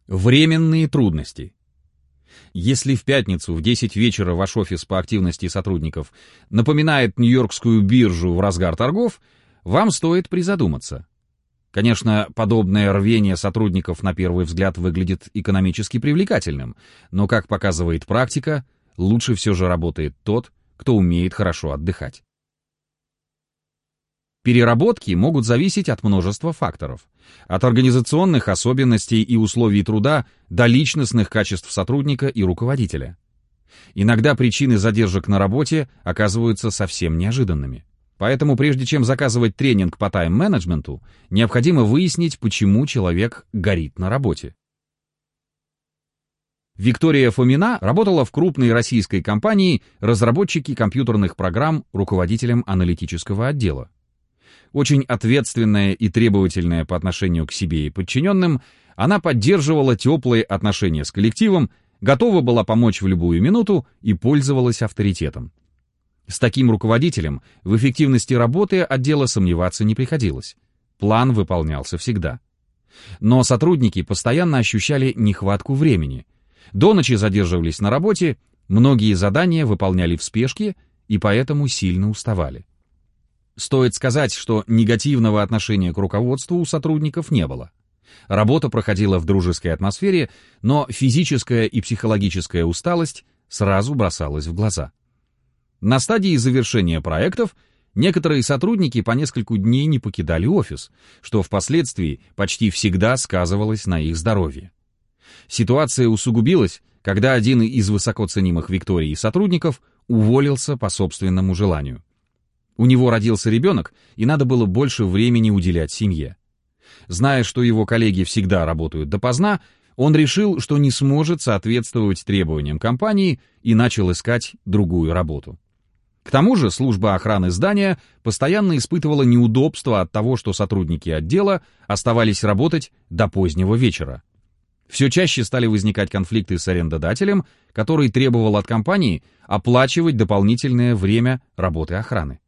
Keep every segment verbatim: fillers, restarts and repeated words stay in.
Временные трудности. Если в пятницу в десять вечера ваш офис по активности сотрудников напоминает Нью-Йоркскую биржу в разгар торгов, вам стоит призадуматься. Конечно, подобное рвение сотрудников на первый взгляд выглядит экономически привлекательным, но, как показывает практика, лучше все же работает тот, кто умеет хорошо отдыхать. Переработки могут зависеть от множества факторов. От организационных особенностей и условий труда до личностных качеств сотрудника и руководителя. Иногда причины задержек на работе оказываются совсем неожиданными. Поэтому прежде чем заказывать тренинг по тайм-менеджменту, необходимо выяснить, почему человек горит на работе. Виктория Фомина работала в крупной российской компании разработчики компьютерных программ руководителем аналитического отдела. Очень ответственная и требовательная по отношению к себе и подчиненным, она поддерживала теплые отношения с коллективом, готова была помочь в любую минуту и пользовалась авторитетом. С таким руководителем в эффективности работы отдела сомневаться не приходилось. План выполнялся всегда. Но сотрудники постоянно ощущали нехватку времени. До ночи задерживались на работе, многие задания выполняли в спешке и поэтому сильно уставали. Стоит сказать, что негативного отношения к руководству у сотрудников не было. Работа проходила в дружеской атмосфере, но физическая и психологическая усталость сразу бросалась в глаза. На стадии завершения проектов некоторые сотрудники по нескольку дней не покидали офис, что впоследствии почти всегда сказывалось на их здоровье. Ситуация усугубилась, когда один из высоко ценимых Викторией сотрудников уволился по собственному желанию. У него родился ребенок, и надо было больше времени уделять семье. Зная, что его коллеги всегда работают допоздна, он решил, что не сможет соответствовать требованиям компании и начал искать другую работу. К тому же служба охраны здания постоянно испытывала неудобства от того, что сотрудники отдела оставались работать до позднего вечера. Все чаще стали возникать конфликты с арендодателем, который требовал от компании оплачивать дополнительное время работы охраны.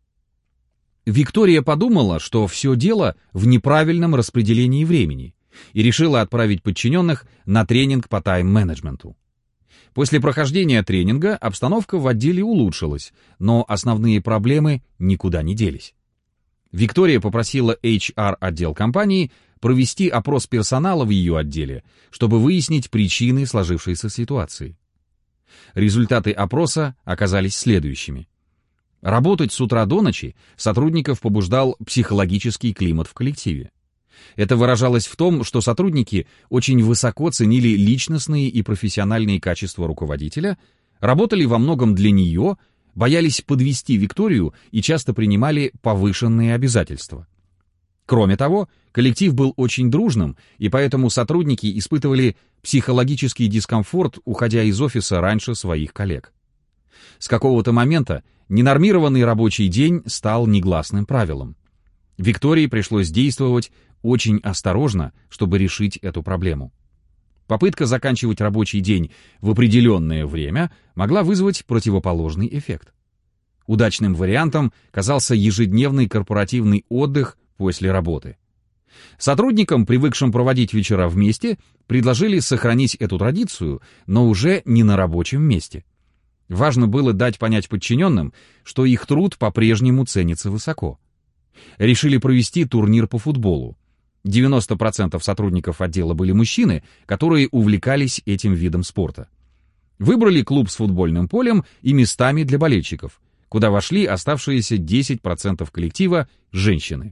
Виктория подумала, что все дело в неправильном распределении времени и решила отправить подчиненных на тренинг по тайм-менеджменту. После прохождения тренинга обстановка в отделе улучшилась, но основные проблемы никуда не делись. Виктория попросила эйч ар-отдел компании провести опрос персонала в ее отделе, чтобы выяснить причины сложившейся ситуации. Результаты опроса оказались следующими. Работать с утра до ночи сотрудников побуждал психологический климат в коллективе. Это выражалось в том, что сотрудники очень высоко ценили личностные и профессиональные качества руководителя, работали во многом для нее, боялись подвести Викторию и часто принимали повышенные обязательства. Кроме того, коллектив был очень дружным, и поэтому сотрудники испытывали психологический дискомфорт, уходя из офиса раньше своих коллег. С какого-то момента ненормированный рабочий день стал негласным правилом. Виктории пришлось действовать очень осторожно, чтобы решить эту проблему. Попытка заканчивать рабочий день в определенное время могла вызвать противоположный эффект. Удачным вариантом казался ежедневный корпоративный отдых после работы. Сотрудникам, привыкшим проводить вечера вместе, предложили сохранить эту традицию, но уже не на рабочем месте. Важно было дать понять подчиненным, что их труд по-прежнему ценится высоко. Решили провести турнир по футболу. девяносто процентов сотрудников отдела были мужчины, которые увлекались этим видом спорта. Выбрали клуб с футбольным полем и местами для болельщиков, куда вошли оставшиеся десять процентов коллектива – женщины.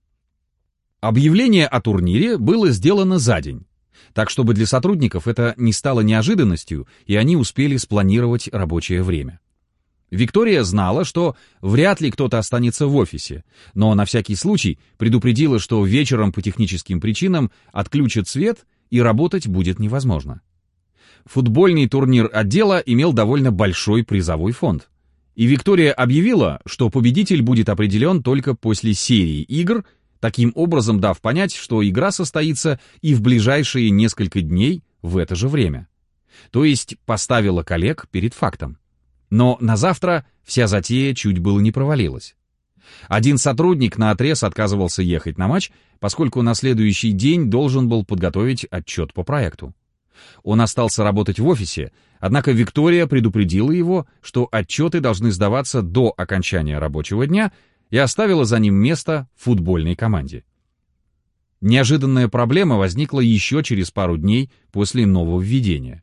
Объявление о турнире было сделано за день, так чтобы для сотрудников это не стало неожиданностью, и они успели спланировать рабочее время. Виктория знала, что вряд ли кто-то останется в офисе, но на всякий случай предупредила, что вечером по техническим причинам отключат свет и работать будет невозможно. Футбольный турнир отдела имел довольно большой призовой фонд, и Виктория объявила, что победитель будет определен только после серии игр, таким образом дав понять, что игра состоится и в ближайшие несколько дней в это же время. То есть поставила коллег перед фактом. Но на завтра вся затея чуть было не провалилась. Один сотрудник наотрез отказывался ехать на матч, поскольку на следующий день должен был подготовить отчет по проекту. Он остался работать в офисе, однако Виктория предупредила его, что отчеты должны сдаваться до окончания рабочего дня, и оставила за ним место в футбольной команде. Неожиданная проблема возникла еще через пару дней после нововведения.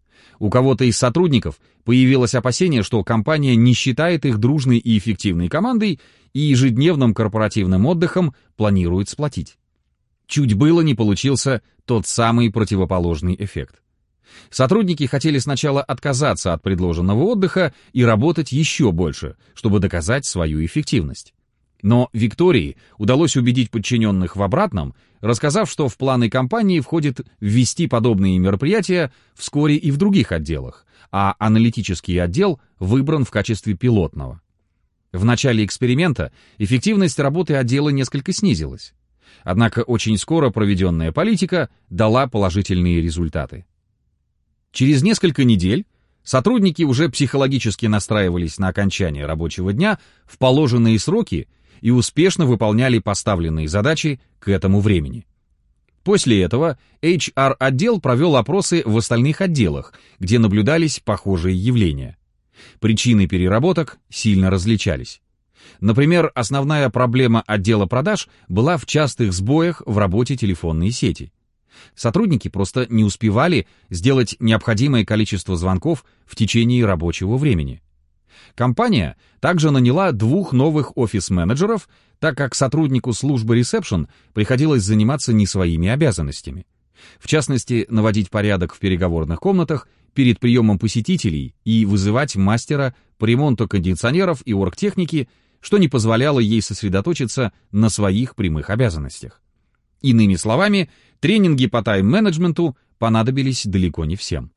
У кого-то из сотрудников появилось опасение, что компания не считает их дружной и эффективной командой и ежедневным корпоративным отдыхом планирует сплотить. Чуть было не получился тот самый противоположный эффект. Сотрудники хотели сначала отказаться от предложенного отдыха и работать еще больше, чтобы доказать свою эффективность. Но Виктории удалось убедить подчиненных в обратном, рассказав, что в планы компании входит ввести подобные мероприятия вскоре и в других отделах, а аналитический отдел выбран в качестве пилотного. В начале эксперимента эффективность работы отдела несколько снизилась. Однако очень скоро проведенная политика дала положительные результаты. Через несколько недель сотрудники уже психологически настраивались на окончание рабочего дня в положенные сроки и успешно выполняли поставленные задачи к этому времени. После этого эйч ар-отдел провел опросы в остальных отделах, где наблюдались похожие явления. Причины переработок сильно различались. Например, основная проблема отдела продаж была в частых сбоях в работе телефонной сети. Сотрудники просто не успевали сделать необходимое количество звонков в течение рабочего времени. Компания также наняла двух новых офис-менеджеров, так как сотруднику службы ресепшн приходилось заниматься не своими обязанностями. В частности, наводить порядок в переговорных комнатах перед приемом посетителей и вызывать мастера по ремонту кондиционеров и оргтехники, что не позволяло ей сосредоточиться на своих прямых обязанностях. Иными словами, тренинги по тайм-менеджменту понадобились далеко не всем.